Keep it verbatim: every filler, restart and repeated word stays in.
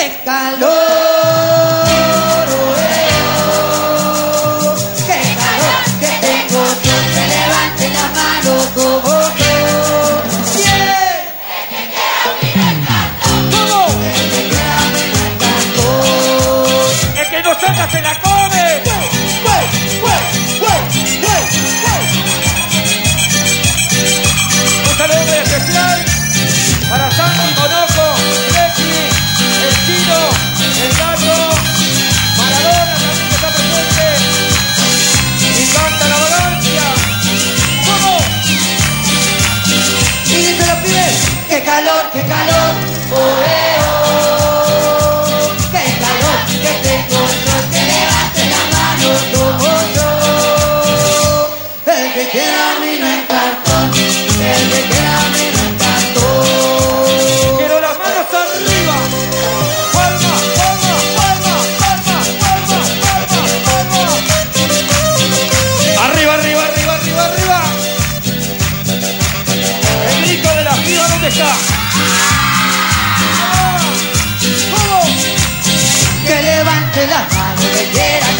qué calor, oh, qué calor que tengo yo, que levante la mano como yo. Bien. ¿Cómo? El que quiera me lo encantó. El que no saca se la come. Güey, güey, güey, güey, güey. Un saludo muy especial para Santi, Monoco, Leti, el Chino, el Gato, Maradona también que está presente. Y canta la vagancia. ¿Cómo? Y dice los pibes, qué calor, qué calor, oh, eh, oh, qué calor que tengo yo, que levante la mano como yo. El que quiera a mí no encantó, el que quiera a mí no encantó. Quiero las manos arriba. Palma, palma, palma, palma, palma, palma, palma. Arriba, arriba, arriba, arriba, arriba. El grito de la piba, ¿dónde está? Ah, ¿cómo? Que levante la mano, que quiera